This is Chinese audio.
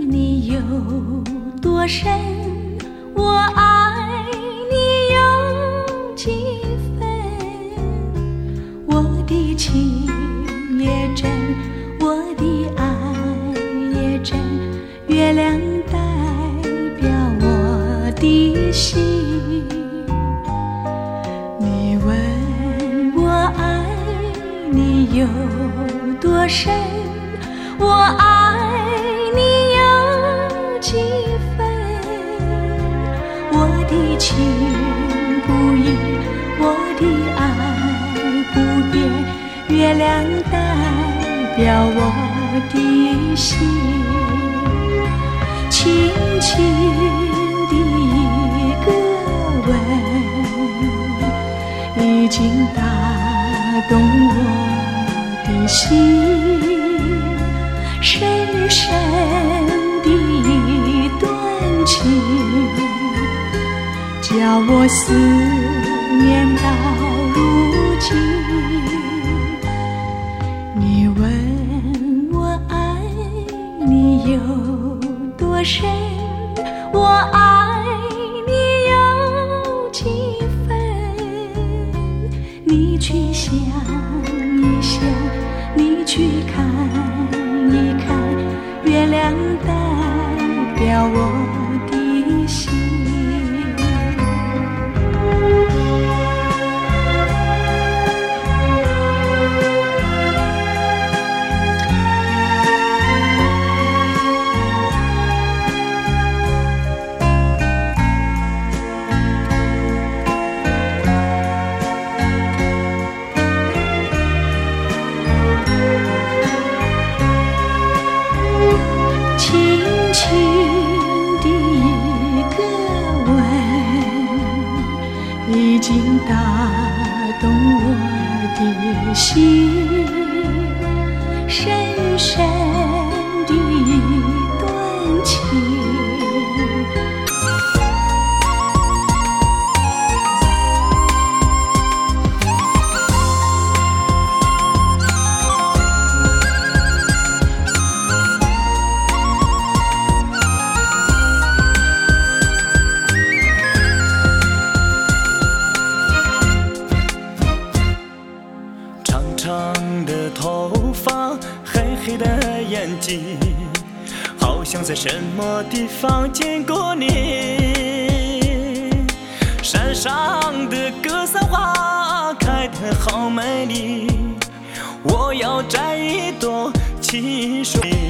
你有多深，我爱你有几分。我的情也真，我的爱也真，月亮代表我的心。你问我爱你有多深，我爱你有几分。我的情不移，我的爱不变，月亮代表我的心。轻轻的一个吻，已经打动我的心。深深的一段情，叫我思念到如今。你问我爱你有多深，我爱你有几分。你去想一想，你去看一看，月亮代表我的心。已经打动我的心，深深的一段情。 长的头发，黑黑的眼睛，好像在什么地方见过你。山上的格桑花开得好美丽，我要摘一朵清水。